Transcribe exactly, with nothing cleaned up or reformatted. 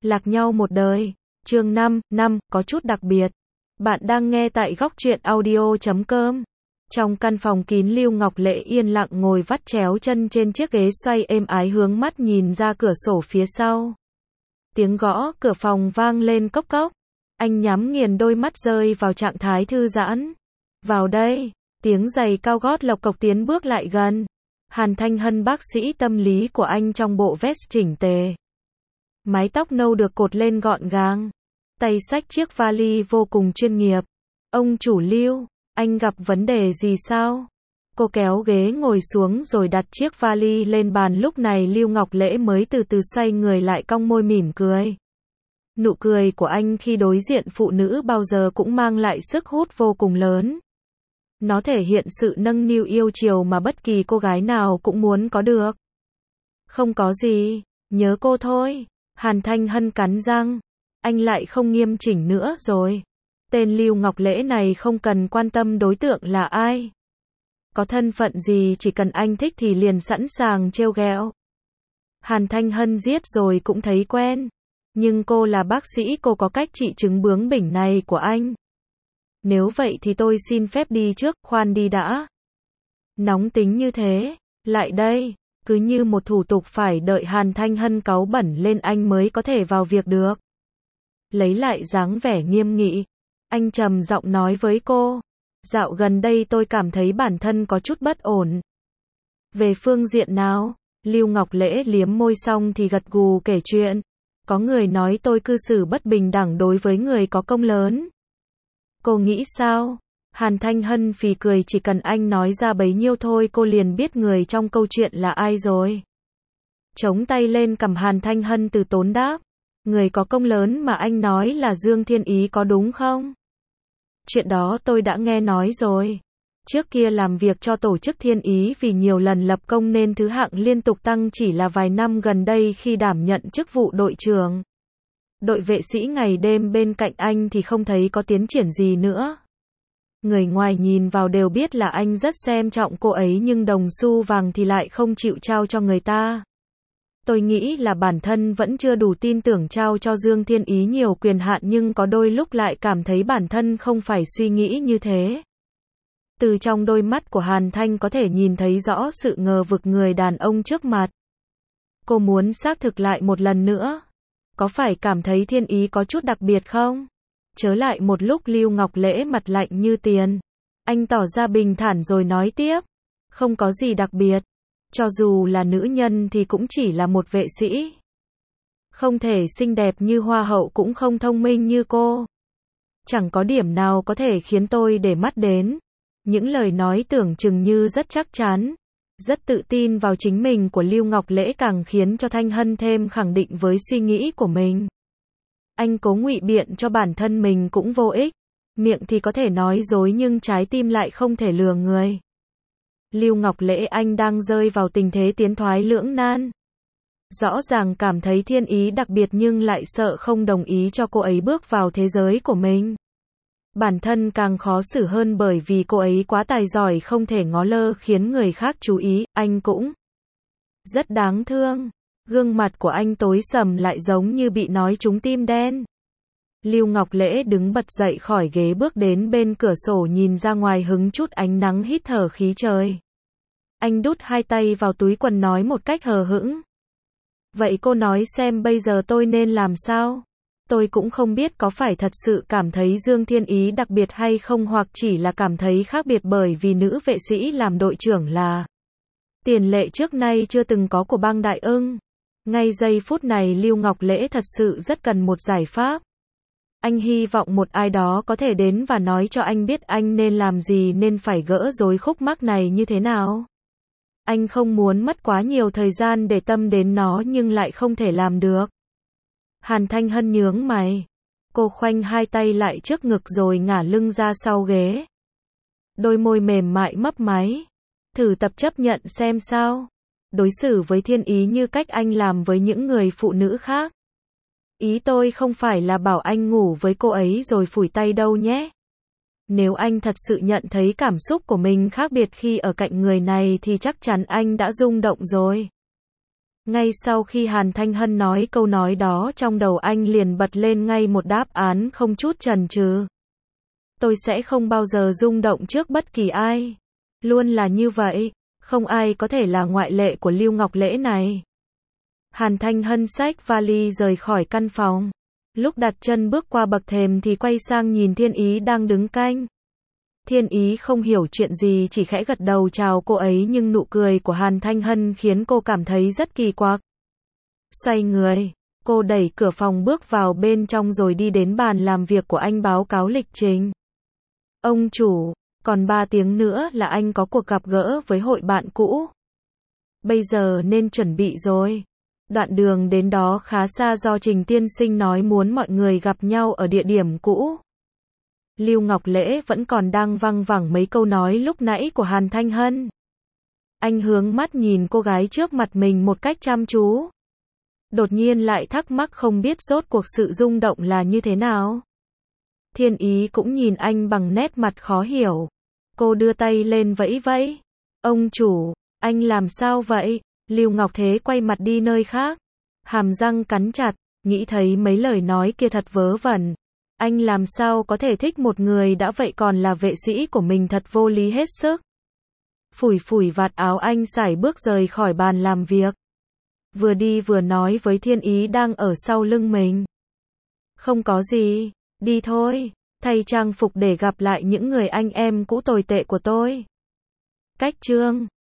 Lạc nhau một đời. Chương năm, năm, có chút đặc biệt. Bạn đang nghe tại góc truyện audio chấm com. Trong căn phòng kín, Lưu Ngọc Lễ yên lặng ngồi vắt chéo chân trên chiếc ghế xoay êm ái, hướng mắt nhìn ra cửa sổ phía sau. Tiếng gõ cửa phòng vang lên cốc cốc. Anh nhắm nghiền đôi mắt, rơi vào trạng thái thư giãn. Vào đây. Tiếng giày cao gót lộc cộc tiến bước lại gần. Hàn Thanh Hân, bác sĩ tâm lý của anh, trong bộ vest chỉnh tề. Mái tóc nâu được cột lên gọn gàng. Tay xách chiếc vali vô cùng chuyên nghiệp. Ông chủ Lưu, anh gặp vấn đề gì sao? Cô kéo ghế ngồi xuống rồi đặt chiếc vali lên bàn. Lúc này Lưu Ngọc Lễ mới từ từ xoay người lại, cong môi mỉm cười. Nụ cười của anh khi đối diện phụ nữ bao giờ cũng mang lại sức hút vô cùng lớn. Nó thể hiện sự nâng niu yêu chiều mà bất kỳ cô gái nào cũng muốn có được. Không có gì, nhớ cô thôi. Hàn Thanh Hân cắn răng. Anh lại không nghiêm chỉnh nữa rồi. Tên Lưu Ngọc Lễ này không cần quan tâm đối tượng là ai. Có thân phận gì, chỉ cần anh thích thì liền sẵn sàng trêu ghẹo. Hàn Thanh Hân giết rồi cũng thấy quen. Nhưng cô là bác sĩ, cô có cách trị chứng bướng bỉnh này của anh. Nếu vậy thì tôi xin phép đi trước, khoan đi đã. Nóng tính như thế, lại đây. Cứ như một thủ tục phải đợi Hàn Thanh Hân cáu bẩn lên anh mới có thể vào việc được. Lấy lại dáng vẻ nghiêm nghị, anh trầm giọng nói với cô. Dạo gần đây tôi cảm thấy bản thân có chút bất ổn. Về phương diện nào? Lưu Ngọc Lễ liếm môi xong thì gật gù kể chuyện. Có người nói tôi cư xử bất bình đẳng đối với người có công lớn. Cô nghĩ sao? Hàn Thanh Hân phì cười, chỉ cần anh nói ra bấy nhiêu thôi cô liền biết người trong câu chuyện là ai rồi. Chống tay lên cằm, Hàn Thanh Hân từ tốn đáp. Người có công lớn mà anh nói là Dương Thiên Ý có đúng không? Chuyện đó tôi đã nghe nói rồi. Trước kia làm việc cho tổ chức Thiên Ý, vì nhiều lần lập công nên thứ hạng liên tục tăng, chỉ là vài năm gần đây khi đảm nhận chức vụ đội trưởng. Đội vệ sĩ ngày đêm bên cạnh anh thì không thấy có tiến triển gì nữa. Người ngoài nhìn vào đều biết là anh rất xem trọng cô ấy, nhưng đồng xu vàng thì lại không chịu trao cho người ta. Tôi nghĩ là bản thân vẫn chưa đủ tin tưởng trao cho Dương Thiên Ý nhiều quyền hạn, nhưng có đôi lúc lại cảm thấy bản thân không phải suy nghĩ như thế. Từ trong đôi mắt của Hàn Thanh có thể nhìn thấy rõ sự ngờ vực người đàn ông trước mặt. Cô muốn xác thực lại một lần nữa. Có phải cảm thấy Thiên Ý có chút đặc biệt không? Chớ lại một lúc. Lưu Ngọc Lễ mặt lạnh như tiền. Anh tỏ ra bình thản rồi nói tiếp. Không có gì đặc biệt. Cho dù là nữ nhân thì cũng chỉ là một vệ sĩ. Không thể xinh đẹp như hoa hậu, cũng không thông minh như cô. Chẳng có điểm nào có thể khiến tôi để mắt đến. Những lời nói tưởng chừng như rất chắc chắn, rất tự tin vào chính mình của Lưu Ngọc Lễ càng khiến cho Thanh Hân thêm khẳng định với suy nghĩ của mình. Anh cố ngụy biện cho bản thân mình cũng vô ích. Miệng thì có thể nói dối nhưng trái tim lại không thể lừa người. Lưu Ngọc Lễ, anh đang rơi vào tình thế tiến thoái lưỡng nan. Rõ ràng cảm thấy Thiên Ý đặc biệt nhưng lại sợ không đồng ý cho cô ấy bước vào thế giới của mình. Bản thân càng khó xử hơn bởi vì cô ấy quá tài giỏi, không thể ngó lơ khiến người khác chú ý. Anh cũng rất đáng thương. Gương mặt của anh tối sầm lại giống như bị nói trúng tim đen. Lưu Ngọc Lễ đứng bật dậy khỏi ghế, bước đến bên cửa sổ nhìn ra ngoài, hứng chút ánh nắng, hít thở khí trời. Anh đút hai tay vào túi quần nói một cách hờ hững. Vậy cô nói xem bây giờ tôi nên làm sao? Tôi cũng không biết có phải thật sự cảm thấy Dương Thiên Ý đặc biệt hay không, hoặc chỉ là cảm thấy khác biệt bởi vì nữ vệ sĩ làm đội trưởng là tiền lệ trước nay chưa từng có của bang Đại Ưng. Ngay giây phút này Lưu Ngọc Lễ thật sự rất cần một giải pháp. Anh hy vọng một ai đó có thể đến và nói cho anh biết anh nên làm gì, nên phải gỡ rối khúc mắc này như thế nào. Anh không muốn mất quá nhiều thời gian để tâm đến nó nhưng lại không thể làm được. Hàn Thanh Hân nhướng mày. Cô khoanh hai tay lại trước ngực rồi ngả lưng ra sau ghế. Đôi môi mềm mại mấp máy. Thử tập chấp nhận xem sao. Đối xử với Thiên Ý như cách anh làm với những người phụ nữ khác. Ý tôi không phải là bảo anh ngủ với cô ấy rồi phủi tay đâu nhé. Nếu anh thật sự nhận thấy cảm xúc của mình khác biệt khi ở cạnh người này thì chắc chắn anh đã rung động rồi. Ngay sau khi Hàn Thanh Hân nói câu nói đó, trong đầu anh liền bật lên ngay một đáp án không chút chần chừ. Tôi sẽ không bao giờ rung động trước bất kỳ ai. Luôn là như vậy, không ai có thể là ngoại lệ của Lưu Ngọc Lễ này. Hàn Thanh Hân xách vali rời khỏi căn phòng. Lúc đặt chân bước qua bậc thềm thì quay sang nhìn Thiên Ý đang đứng canh. Thiên Ý không hiểu chuyện gì, chỉ khẽ gật đầu chào cô ấy, nhưng nụ cười của Hàn Thanh Hân khiến cô cảm thấy rất kỳ quặc. Xoay người, cô đẩy cửa phòng bước vào bên trong rồi đi đến bàn làm việc của anh báo cáo lịch trình. Ông chủ, còn ba tiếng nữa là anh có cuộc gặp gỡ với hội bạn cũ. Bây giờ nên chuẩn bị rồi. Đoạn đường đến đó khá xa do Trình tiên sinh nói muốn mọi người gặp nhau ở địa điểm cũ. Lưu Ngọc Lễ vẫn còn đang văng vẳng mấy câu nói lúc nãy của Hàn Thanh Hân. Anh hướng mắt nhìn cô gái trước mặt mình một cách chăm chú. Đột nhiên lại thắc mắc không biết rốt cuộc sự rung động là như thế nào. Thiên Ý cũng nhìn anh bằng nét mặt khó hiểu. Cô đưa tay lên vẫy vẫy. Ông chủ, anh làm sao vậy? Lưu Ngọc Thế quay mặt đi nơi khác. Hàm răng cắn chặt, nghĩ thấy mấy lời nói kia thật vớ vẩn. Anh làm sao có thể thích một người đã vậy còn là vệ sĩ của mình, thật vô lý hết sức. Phủi phủi vạt áo, anh sải bước rời khỏi bàn làm việc. Vừa đi vừa nói với Thiên Ý đang ở sau lưng mình. Không có gì, đi thôi, thay trang phục để gặp lại những người anh em cũ tồi tệ của tôi. Cách chương